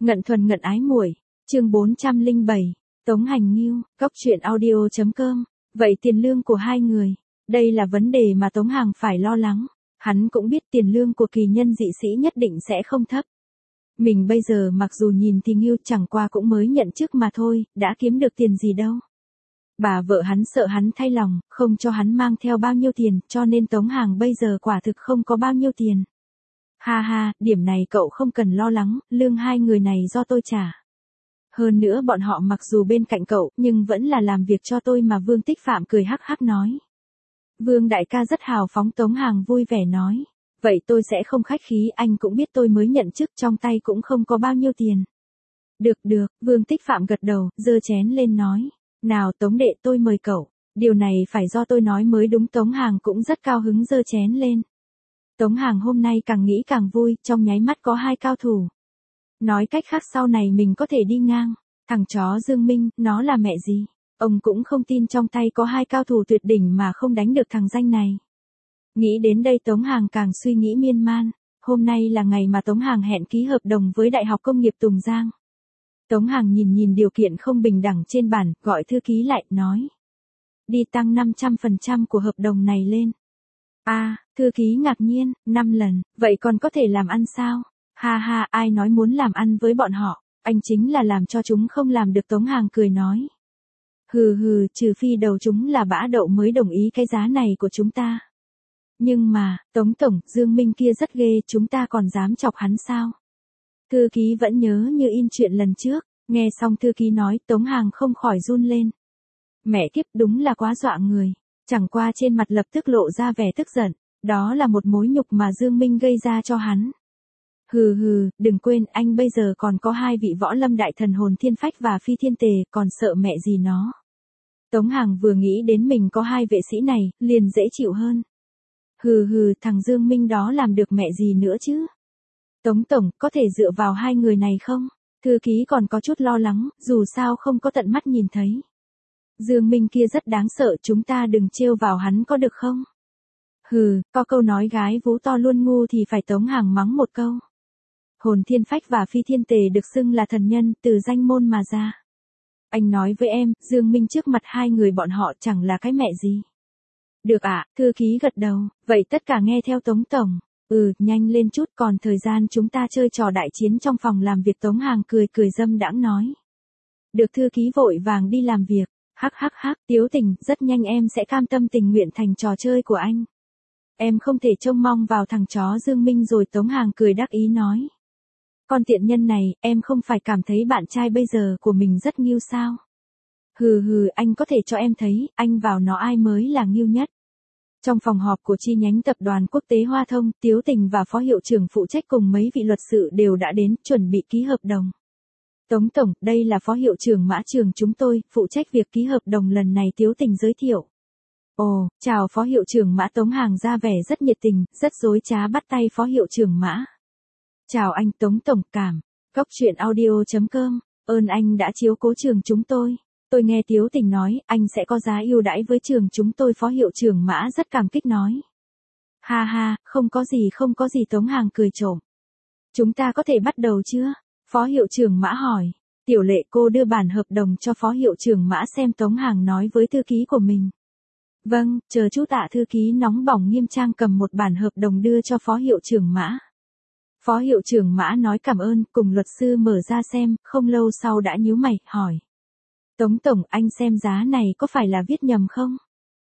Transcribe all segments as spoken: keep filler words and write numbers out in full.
Ngận thuần ngận ái muội, chương bốn trăm lẻ bảy, Tống Hành Nghiêu, Cóc truyện audio chấm com. Vậy tiền lương của hai người, đây là vấn đề mà Tống Hàng phải lo lắng. Hắn cũng biết tiền lương của kỳ nhân dị sĩ nhất định sẽ không thấp. Mình bây giờ mặc dù nhìn thì Nghiêu chẳng qua cũng mới nhận chức mà thôi, đã kiếm được tiền gì đâu. Bà vợ hắn sợ hắn thay lòng, không cho hắn mang theo bao nhiêu tiền, cho nên Tống Hàng bây giờ quả thực không có bao nhiêu tiền. Ha ha, điểm này cậu không cần lo lắng, lương hai người này do tôi trả. Hơn nữa bọn họ mặc dù bên cạnh cậu, nhưng vẫn là làm việc cho tôi mà. Vương Tích Phạm cười hắc hắc nói. Vương đại ca rất hào phóng. Tống Hàng vui vẻ nói. Vậy tôi sẽ không khách khí, anh cũng biết tôi mới nhận chức, trong tay cũng không có bao nhiêu tiền. Được được, Vương Tích Phạm gật đầu, giơ chén lên nói. Nào Tống đệ, tôi mời cậu. Điều này phải do tôi nói mới đúng. Tống Hàng cũng rất cao hứng giơ chén lên. Tống Hàng hôm nay càng nghĩ càng vui, trong nháy mắt có hai cao thủ. Nói cách khác sau này mình có thể đi ngang. Thằng chó Dương Minh, nó là mẹ gì? Ông cũng không tin trong tay có hai cao thủ tuyệt đỉnh mà không đánh được thằng danh này. Nghĩ đến đây Tống Hàng càng suy nghĩ miên man. Hôm nay là ngày mà Tống Hàng hẹn ký hợp đồng với Đại học Công nghiệp Tùng Giang. Tống Hàng nhìn nhìn điều kiện không bình đẳng trên bản, gọi thư ký lại, nói. Đi tăng năm trăm phần trăm của hợp đồng này lên. À, thư ký ngạc nhiên, năm lần, vậy còn có thể làm ăn sao? Ha ha, ai nói muốn làm ăn với bọn họ, anh chính là làm cho chúng không làm được. Tống Hàng cười nói. Hừ hừ, trừ phi đầu chúng là bã đậu mới đồng ý cái giá này của chúng ta. Nhưng mà, Tống Tổng, Dương Minh kia rất ghê, chúng ta còn dám chọc hắn sao? Thư ký vẫn nhớ như in chuyện lần trước, nghe xong thư ký nói, Tống Hàng không khỏi run lên. Mẹ kiếp, đúng là quá dọa người. Chẳng qua trên mặt lập tức lộ ra vẻ tức giận, đó là một mối nhục mà Dương Minh gây ra cho hắn. Hừ hừ, đừng quên, anh bây giờ còn có hai vị võ lâm đại thần Hồn Thiên Phách và Phi Thiên Tề, còn sợ mẹ gì nó. Tống Hàng vừa nghĩ đến mình có hai vệ sĩ này, liền dễ chịu hơn. Hừ hừ, thằng Dương Minh đó làm được mẹ gì nữa chứ? Tống Tổng, có thể dựa vào hai người này không? Thư ký còn có chút lo lắng, dù sao không có tận mắt nhìn thấy. Dương Minh kia rất đáng sợ, chúng ta đừng trêu vào hắn có được không? Hừ, có câu nói gái vú to luôn ngu thì phải. Tống Hàng mắng một câu. Hồn Thiên Phách và Phi Thiên Tề được xưng là thần nhân, từ danh môn mà ra. Anh nói với em, Dương Minh trước mặt hai người bọn họ chẳng là cái mẹ gì. Được ạ, à, thư ký gật đầu, vậy tất cả nghe theo Tống Tổng. Ừ, nhanh lên chút, còn thời gian chúng ta chơi trò đại chiến trong phòng làm việc. Tống Hàng cười cười dâm đãng nói. Được, thư ký vội vàng đi làm việc. Hắc hắc hắc, Tiếu Tình, rất nhanh em sẽ cam tâm tình nguyện thành trò chơi của anh. Em không thể trông mong vào thằng chó Dương Minh rồi. Tống Hàng cười đắc ý nói. Con tiện nhân này, em không phải cảm thấy bạn trai bây giờ của mình rất nghiêu sao? Hừ hừ, anh có thể cho em thấy, anh vào nó ai mới là nghiêu nhất. Trong phòng họp của chi nhánh tập đoàn quốc tế Hoa Thông, Tiếu Tình và phó hiệu trưởng phụ trách cùng mấy vị luật sư đều đã đến, chuẩn bị ký hợp đồng. Tống Tổng, đây là phó hiệu trưởng Mã Trường chúng tôi, phụ trách việc ký hợp đồng lần này. Tiếu Tình giới thiệu. Ồ, chào phó hiệu trưởng Mã. Tống Hàng ra vẻ rất nhiệt tình, rất dối trá bắt tay phó hiệu trưởng Mã. Chào anh Tống Tổng, cảm. Cóc truyện audio chấm com, ơn anh đã chiếu cố trường chúng tôi. Tôi nghe Tiếu Tình nói, anh sẽ có giá ưu đãi với trường chúng tôi. Phó hiệu trưởng Mã rất cảm kích nói. Ha ha, không có gì không có gì. Tống Hàng cười trộm. Chúng ta có thể bắt đầu chưa? Phó hiệu trưởng Mã hỏi. Tiểu Lệ, cô đưa bản hợp đồng cho phó hiệu trưởng Mã xem. Tống Hàng nói với thư ký của mình. Vâng, chờ chút ạ. Thư ký nóng bỏng nghiêm trang cầm một bản hợp đồng đưa cho phó hiệu trưởng Mã. Phó hiệu trưởng Mã nói cảm ơn, cùng luật sư mở ra xem, không lâu sau đã nhíu mày, hỏi. Tống Tổng, anh xem giá này có phải là viết nhầm không?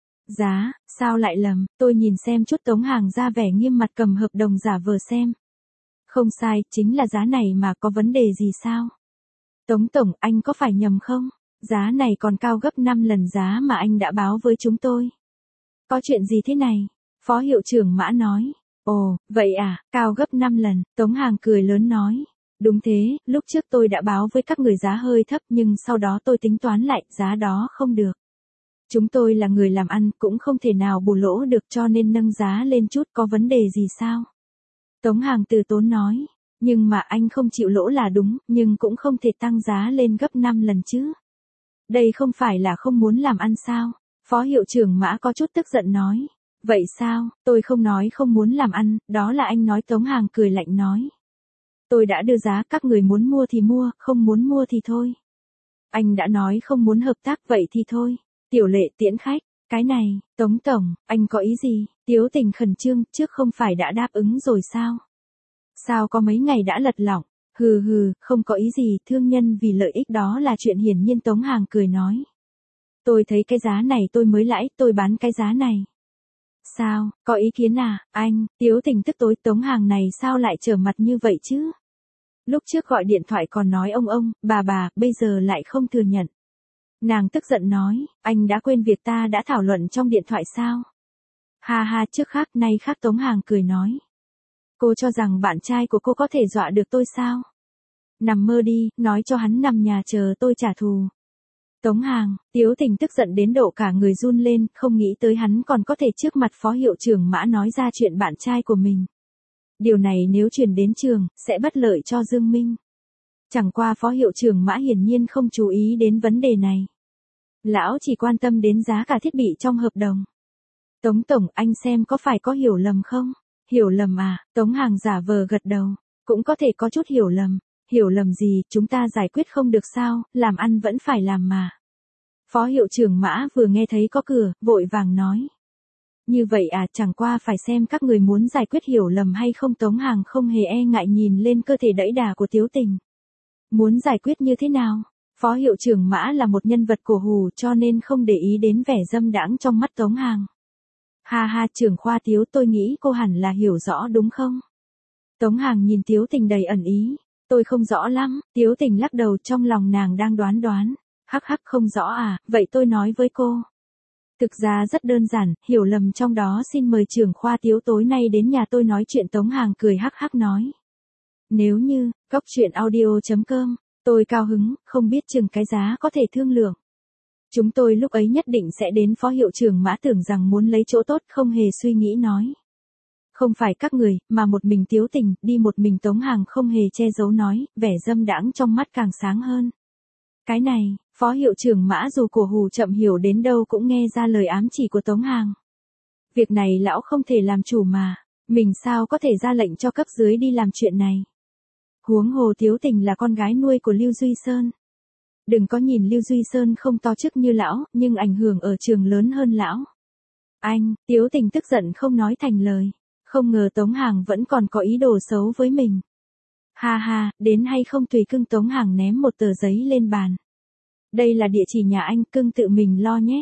Giá, sao lại lầm, tôi nhìn xem chút. Tống Hàng ra vẻ nghiêm mặt cầm hợp đồng giả vờ xem. Không sai, chính là giá này mà, có vấn đề gì sao? Tống Tổng, anh có phải nhầm không? Giá này còn cao gấp năm lần giá mà anh đã báo với chúng tôi. Có chuyện gì thế này? Phó hiệu trưởng Mã nói. Ồ, vậy à, cao gấp năm lần. Tống Hàng cười lớn nói. Đúng thế, lúc trước tôi đã báo với các người giá hơi thấp nhưng sau đó tôi tính toán lại, giá đó không được. Chúng tôi là người làm ăn, cũng không thể nào bù lỗ được cho nên nâng giá lên chút. Có vấn đề gì sao? Tống Hàng từ tốn nói. Nhưng mà anh không chịu lỗ là đúng, nhưng cũng không thể tăng giá lên gấp năm lần chứ. Đây không phải là không muốn làm ăn sao? Phó hiệu trưởng Mã có chút tức giận nói. Vậy sao, tôi không nói không muốn làm ăn, đó là anh nói. Tống Hàng cười lạnh nói. Tôi đã đưa giá, các người muốn mua thì mua, không muốn mua thì thôi. Anh đã nói không muốn hợp tác vậy thì thôi. Tiểu Lệ tiễn khách. Cái này, Tống Tổng, anh có ý gì? Tiếu Tình khẩn trương, trước không phải đã đáp ứng rồi sao? Sao có mấy ngày đã lật lỏng? Hừ hừ, không có ý gì, thương nhân vì lợi ích đó là chuyện hiển nhiên. Tống Hàng cười nói. Tôi thấy cái giá này tôi mới lãi, tôi bán cái giá này. Sao, có ý kiến à, anh? Tiếu Tình tức tối. Tống Hàng này sao lại trở mặt như vậy chứ? Lúc trước gọi điện thoại còn nói ông ông, bà bà, bây giờ lại không thừa nhận. Nàng tức giận nói, anh đã quên việc ta đã thảo luận trong điện thoại sao? Ha ha, trước khác nay khác. Tống Hàng cười nói. Cô cho rằng bạn trai của cô có thể dọa được tôi sao? Nằm mơ đi, nói cho hắn nằm nhà chờ tôi trả thù. Tống Hàng, Tiếu Tình tức giận đến độ cả người run lên, không nghĩ tới hắn còn có thể trước mặt phó hiệu trưởng Mã nói ra chuyện bạn trai của mình. Điều này nếu truyền đến trường, sẽ bất lợi cho Dương Minh. Chẳng qua phó hiệu trưởng Mã hiển nhiên không chú ý đến vấn đề này. Lão chỉ quan tâm đến giá cả thiết bị trong hợp đồng. Tống Tổng, anh xem có phải có hiểu lầm không? Hiểu lầm à? Tống Hàng giả vờ gật đầu. Cũng có thể có chút hiểu lầm. Hiểu lầm gì, chúng ta giải quyết không được sao, làm ăn vẫn phải làm mà. Phó hiệu trưởng Mã vừa nghe thấy có cửa, vội vàng nói. Như vậy à, chẳng qua phải xem các người muốn giải quyết hiểu lầm hay không. Tống Hàng không hề e ngại nhìn lên cơ thể đẫy đà của Tiếu Tình. Muốn giải quyết như thế nào? Phó hiệu trưởng Mã là một nhân vật cổ hủ cho nên không để ý đến vẻ dâm đãng trong mắt Tống Hàng. Ha ha, trưởng khoa Tiếu, tôi nghĩ cô hẳn là hiểu rõ đúng không? Tống Hàng nhìn Tiếu Tình đầy ẩn ý. Tôi không rõ lắm. Tiếu Tình lắc đầu, trong lòng nàng đang đoán đoán. Hắc hắc, không rõ à, vậy tôi nói với cô. Thực ra rất đơn giản, hiểu lầm trong đó. Xin mời trưởng khoa Tiếu tối nay đến nhà tôi nói chuyện. Tống Hàng cười hắc hắc nói. Nếu như, góc chuyện audio chấm com, tôi cao hứng, không biết chừng cái giá có thể thương lượng. Chúng tôi lúc ấy nhất định sẽ đến. Phó hiệu trưởng Mã tưởng rằng muốn lấy chỗ tốt, không hề suy nghĩ nói. Không phải các người, mà một mình Tiếu Tình, đi một mình. Tống Hàng không hề che giấu nói, vẻ dâm đãng trong mắt càng sáng hơn. Cái này, phó hiệu trưởng Mã dù cổ hủ chậm hiểu đến đâu cũng nghe ra lời ám chỉ của Tống Hàng. Việc này lão không thể làm chủ mà, mình sao có thể ra lệnh cho cấp dưới đi làm chuyện này. Huống hồ Tiếu Tình là con gái nuôi của Lưu Duy Sơn. Đừng có nhìn Lưu Duy Sơn không to chức như lão, nhưng ảnh hưởng ở trường lớn hơn lão. Anh, Tiếu Tình tức giận không nói thành lời. Không ngờ Tống Hàng vẫn còn có ý đồ xấu với mình. Ha ha, đến hay không tùy cưng. Tống Hàng ném một tờ giấy lên bàn. Đây là địa chỉ nhà anh, cưng tự mình lo nhé.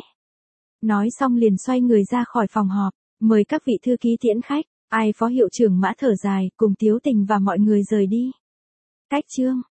Nói xong liền xoay người ra khỏi phòng họp. Mời các vị thư ký tiễn khách. Ai? Phó hiệu trưởng Mã thở dài, cùng Tiếu Tình và mọi người rời đi. Cách chương